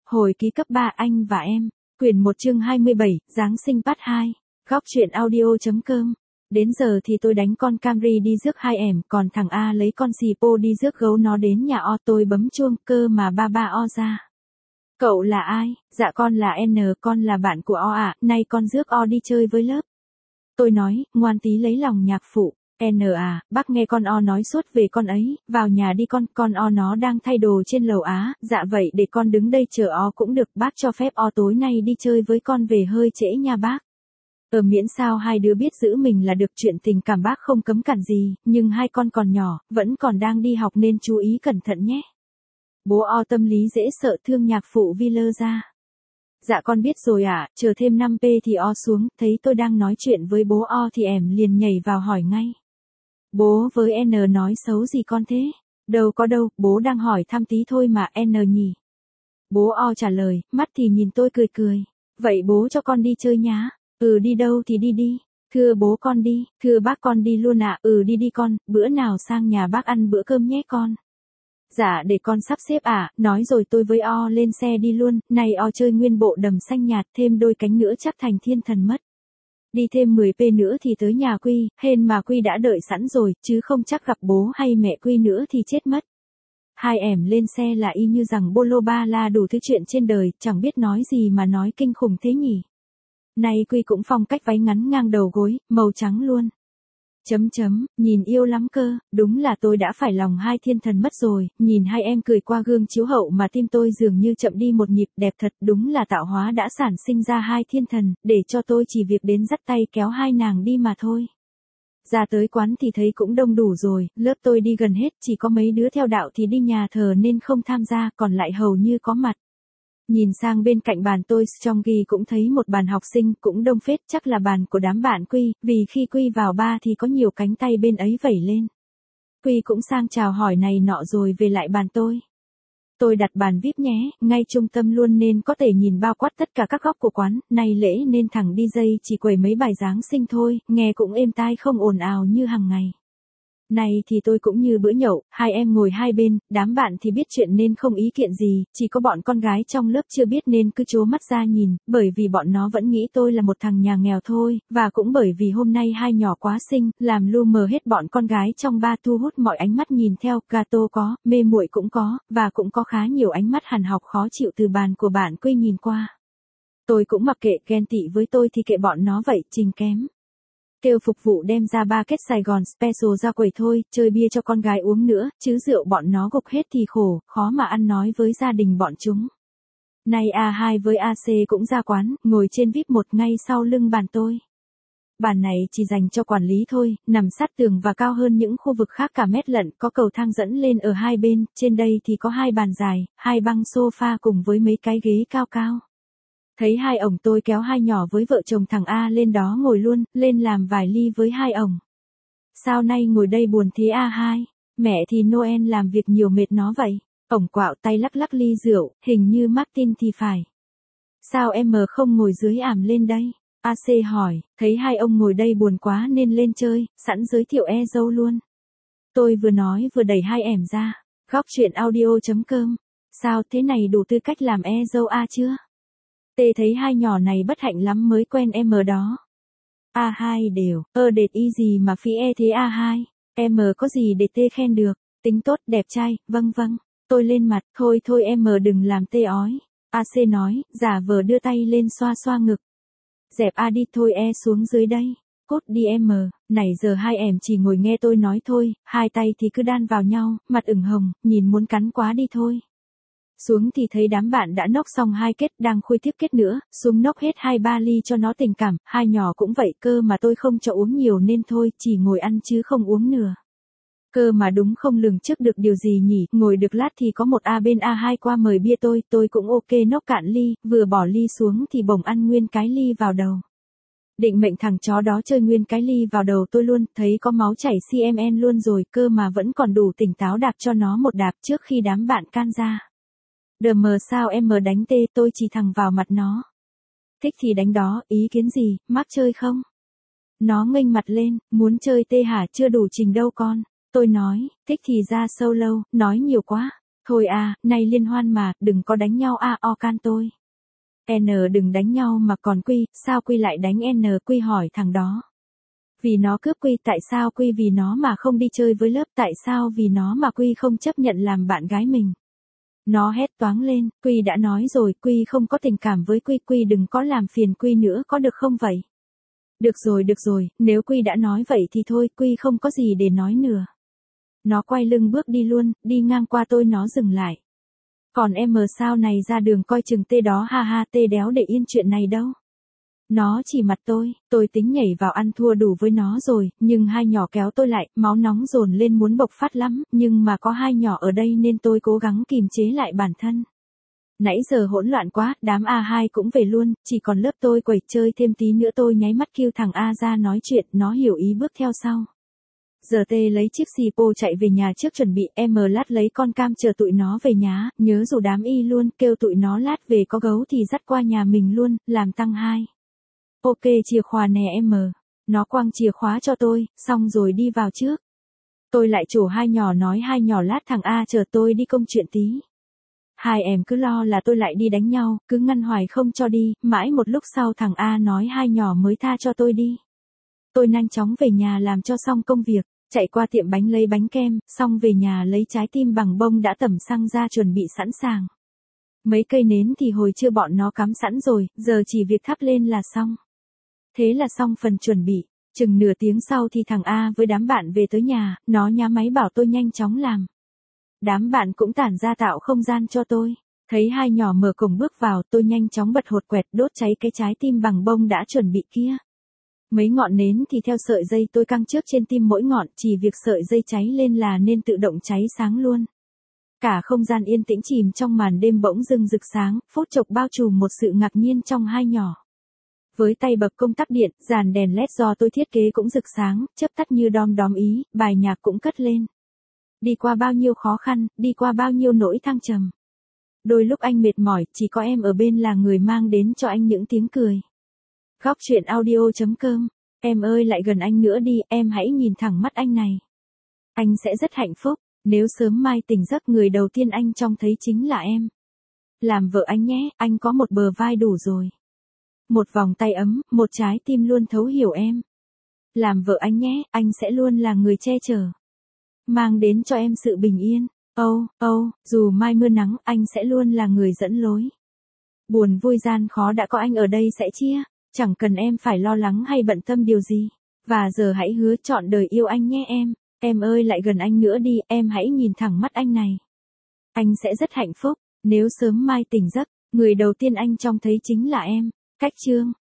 Hồi ký cấp 3 anh và em. Quyển 1 chương 27, Giáng sinh part 2. Góc truyện audio.com. Đến giờ thì tôi đánh con Camry đi rước hai ẻm, còn thằng A lấy con xì pô đi rước gấu nó đến nhà O. Tôi bấm chuông cơ mà ba O ra. Cậu là ai? Dạ con là N, con là bạn của O ạ, nay con rước O đi chơi với lớp. Tôi nói, ngoan tí lấy lòng nhạc phụ. N à, bác nghe con O nói suốt về con ấy, vào nhà đi con O nó đang thay đồ trên lầu á. Dạ vậy để con đứng đây chờ O cũng được, bác cho phép O tối nay đi chơi với con về hơi trễ nha bác. Miễn sao hai đứa biết giữ mình là được, chuyện tình cảm bác không cấm cản gì, nhưng hai con còn nhỏ, vẫn còn đang đi học nên chú ý cẩn thận nhé. Bố O tâm lý dễ sợ, thương nhạc phụ vi lơ ra. Dạ con biết rồi ạ, chờ thêm 5p thì O xuống, thấy tôi đang nói chuyện với bố O thì ẻm liền nhảy vào hỏi ngay. Bố với N nói xấu gì con thế? Đâu có đâu, bố đang hỏi thăm tí thôi mà N nhỉ. Bố O trả lời, mắt thì nhìn tôi cười cười. Vậy bố cho con đi chơi nhá. Đi đâu thì đi đi. Thưa bố con đi, thưa bác con đi luôn ạ. Đi đi con, bữa nào sang nhà bác ăn bữa cơm nhé con. Dạ để con sắp xếp ạ, nói rồi tôi với O lên xe đi luôn, này O chơi nguyên bộ đầm xanh nhạt, thêm đôi cánh nữa chắc thành thiên thần mất. Đi thêm 10p nữa thì tới nhà Quy, hên mà Quy đã đợi sẵn rồi, chứ không chắc gặp bố hay mẹ Quy nữa thì chết mất. Hai ẻm lên xe là y như rằng bolo ba la đủ thứ chuyện trên đời, chẳng biết nói gì mà nói kinh khủng thế nhỉ. Này Quy cũng phong cách váy ngắn ngang đầu gối, màu trắng luôn. Nhìn yêu lắm cơ, đúng là tôi đã phải lòng hai thiên thần mất rồi, nhìn hai em cười qua gương chiếu hậu mà tim tôi dường như chậm đi một nhịp, đẹp thật, đúng là tạo hóa đã sản sinh ra hai thiên thần, để cho tôi chỉ việc đến dắt tay kéo hai nàng đi mà thôi. Ra tới quán thì thấy cũng đông đủ rồi, lớp tôi đi gần hết, chỉ có mấy đứa theo đạo thì đi nhà thờ nên không tham gia, còn lại hầu như có mặt. Nhìn sang bên cạnh bàn tôi trong ghi cũng thấy một bàn học sinh cũng đông phết, chắc là bàn của đám bạn Quy, vì khi Quy vào ba thì có nhiều cánh tay bên ấy vẩy lên. Quy cũng sang chào hỏi này nọ rồi về lại bàn tôi. Tôi đặt bàn VIP nhé, ngay trung tâm luôn nên có thể nhìn bao quát tất cả các góc của quán, nay lễ nên thằng DJ chỉ quẩy mấy bài Giáng sinh thôi, nghe cũng êm tai không ồn ào như hàng ngày. Này thì tôi cũng như bữa nhậu, hai em ngồi hai bên, đám bạn thì biết chuyện nên không ý kiện gì, chỉ có bọn con gái trong lớp chưa biết nên cứ trố mắt ra nhìn, bởi vì bọn nó vẫn nghĩ tôi là một thằng nhà nghèo thôi, và cũng bởi vì hôm nay hai nhỏ quá xinh, làm lu mờ hết bọn con gái trong ba, thu hút mọi ánh mắt nhìn theo, gato có, mê muội cũng có, và cũng có khá nhiều ánh mắt hằn học khó chịu từ bàn của bạn Quy nhìn qua. Tôi cũng mặc kệ, ghen tị với tôi thì kệ bọn nó vậy, trình kém. Kêu phục vụ đem ra 3 két Sài Gòn Special ra quầy thôi, chơi bia cho con gái uống nữa, chứ rượu bọn nó gục hết thì khổ, khó mà ăn nói với gia đình bọn chúng. Nay A2 với AC cũng ra quán, ngồi trên VIP 1 ngay sau lưng bàn tôi. Bàn này chỉ dành cho quản lý thôi, nằm sát tường và cao hơn những khu vực khác cả mét lận, có cầu thang dẫn lên ở hai bên, trên đây thì có hai bàn dài, hai băng sofa cùng với mấy cái ghế cao cao. Thấy hai ổng tôi kéo hai nhỏ với vợ chồng thằng A lên đó ngồi luôn, lên làm vài ly với hai ổng. Sao nay ngồi đây buồn thế A2? Mẹ thì Noel làm việc nhiều mệt nó vậy. Ổng quạo tay lắc lắc ly rượu, hình như Martin thì phải. Sao em không ngồi dưới ảm lên đây? AC hỏi, thấy hai ông ngồi đây buồn quá nên lên chơi, sẵn giới thiệu dâu luôn. Tôi vừa nói vừa đẩy hai ẻm ra. Góc truyện audio.com. Sao thế này đủ tư cách làm dâu A chưa? Tê thấy hai nhỏ này bất hạnh lắm mới quen em đó. A2 đều, đệt y gì mà phi thế A2, em có gì để tê khen được, tính tốt, đẹp trai, vâng. Tôi lên mặt, thôi em đừng làm tê ói. AC nói, giả vờ đưa tay lên xoa xoa ngực. Dẹp đi thôi xuống dưới đây, cút đi em. Nãy giờ hai ẻm chỉ ngồi nghe tôi nói thôi, hai tay thì cứ đan vào nhau, mặt ửng hồng, nhìn muốn cắn quá đi thôi. Xuống thì thấy đám bạn đã nốc xong hai kết, đang khui tiếp kết nữa, xuống nốc hết 2-3 ly cho nó tình cảm, hai nhỏ cũng vậy cơ mà tôi không cho uống nhiều nên thôi, chỉ ngồi ăn chứ không uống nửa. Cơ mà đúng không lường trước được điều gì nhỉ, ngồi được lát thì có một A bên A2 qua mời bia tôi cũng ok nốc cạn ly, vừa bỏ ly xuống thì bỗng ăn nguyên cái ly vào đầu. Định mệnh thằng chó đó chơi nguyên cái ly vào đầu tôi luôn, thấy có máu chảy CMN luôn rồi, cơ mà vẫn còn đủ tỉnh táo đạp cho nó một đạp trước khi đám bạn can ra. Sao em đánh tê, tôi chỉ thẳng vào mặt nó. Thích thì đánh đó, ý kiến gì, mắc chơi không? Nó nghênh mặt lên, muốn chơi tê hả, chưa đủ trình đâu con. Tôi nói, thích thì ra solo, nói nhiều quá. Thôi a, nay liên hoan mà, đừng có đánh nhau a, o can tôi. N đừng đánh nhau mà còn Quy, sao Quy lại đánh N? Quy hỏi thằng đó. Vì nó cướp Quy, tại sao Quy vì nó mà không đi chơi với lớp, tại sao vì nó mà Quy không chấp nhận làm bạn gái mình? Nó hét toáng lên, Quy đã nói rồi, Quy không có tình cảm với Quy, Quy đừng có làm phiền Quy nữa có được không vậy? Được rồi, nếu Quy đã nói vậy thì thôi, Quy không có gì để nói nữa. Nó quay lưng bước đi luôn, đi ngang qua tôi nó dừng lại. Còn em sao này ra đường coi chừng tê đó ha ha, tê đéo để yên chuyện này đâu. Nó chỉ mặt tôi tính nhảy vào ăn thua đủ với nó rồi, nhưng hai nhỏ kéo tôi lại, máu nóng dồn lên muốn bộc phát lắm, nhưng mà có hai nhỏ ở đây nên tôi cố gắng kìm chế lại bản thân. Nãy giờ hỗn loạn quá, đám A2 cũng về luôn, chỉ còn lớp tôi quẩy chơi thêm tí nữa tôi nháy mắt kêu thằng A ra nói chuyện, nó hiểu ý bước theo sau. Giờ tê lấy chiếc xì pô chạy về nhà trước chuẩn bị, em lát lấy con cam chờ tụi nó về nhà, nhớ rủ đám y luôn, kêu tụi nó lát về có gấu thì dắt qua nhà mình luôn, làm tăng 2. Ok chìa khóa nè em. Nó quăng chìa khóa cho tôi, xong rồi đi vào trước. Tôi lại chổ hai nhỏ nói hai nhỏ lát thằng A chờ tôi đi công chuyện tí. Hai em cứ lo là tôi lại đi đánh nhau, cứ ngăn hoài không cho đi, mãi một lúc sau thằng A nói hai nhỏ mới tha cho tôi đi. Tôi nhanh chóng về nhà làm cho xong công việc, chạy qua tiệm bánh lấy bánh kem, xong về nhà lấy trái tim bằng bông đã tẩm xăng ra chuẩn bị sẵn sàng. Mấy cây nến thì hồi trưa bọn nó cắm sẵn rồi, giờ chỉ việc thắp lên là xong. Thế là xong phần chuẩn bị, chừng nửa tiếng sau thì thằng A với đám bạn về tới nhà, nó nhá máy bảo tôi nhanh chóng làm. Đám bạn cũng tản ra tạo không gian cho tôi. Thấy hai nhỏ mở cổng bước vào, tôi nhanh chóng bật hột quẹt đốt cháy cái trái tim bằng bông đã chuẩn bị kia. Mấy ngọn nến thì theo sợi dây tôi căng trước trên tim mỗi ngọn, chỉ việc sợi dây cháy lên là nên tự động cháy sáng luôn. Cả không gian yên tĩnh chìm trong màn đêm bỗng dưng rực sáng, phút chốc bao trùm một sự ngạc nhiên trong hai nhỏ. Với tay bập công tắc điện, dàn đèn led do tôi thiết kế cũng rực sáng, chớp tắt như đom đóm ý, bài nhạc cũng cất lên. Đi qua bao nhiêu khó khăn, đi qua bao nhiêu nỗi thăng trầm. Đôi lúc anh mệt mỏi, chỉ có em ở bên là người mang đến cho anh những tiếng cười. Góc truyện audio.com. Em ơi lại gần anh nữa đi, em hãy nhìn thẳng mắt anh này. Anh sẽ rất hạnh phúc, nếu sớm mai tỉnh giấc người đầu tiên anh trông thấy chính là em. Làm vợ anh nhé, anh có một bờ vai đủ rồi. Một vòng tay ấm, một trái tim luôn thấu hiểu em. Làm vợ anh nhé, anh sẽ luôn là người che chở. Mang đến cho em sự bình yên. Dù mai mưa nắng, anh sẽ luôn là người dẫn lối. Buồn vui gian khó đã có anh ở đây sẽ chia. Chẳng cần em phải lo lắng hay bận tâm điều gì. Và giờ hãy hứa trọn đời yêu anh nhé em. Em ơi lại gần anh nữa đi, em hãy nhìn thẳng mắt anh này. Anh sẽ rất hạnh phúc, nếu sớm mai tỉnh giấc, người đầu tiên anh trông thấy chính là em. Cách chương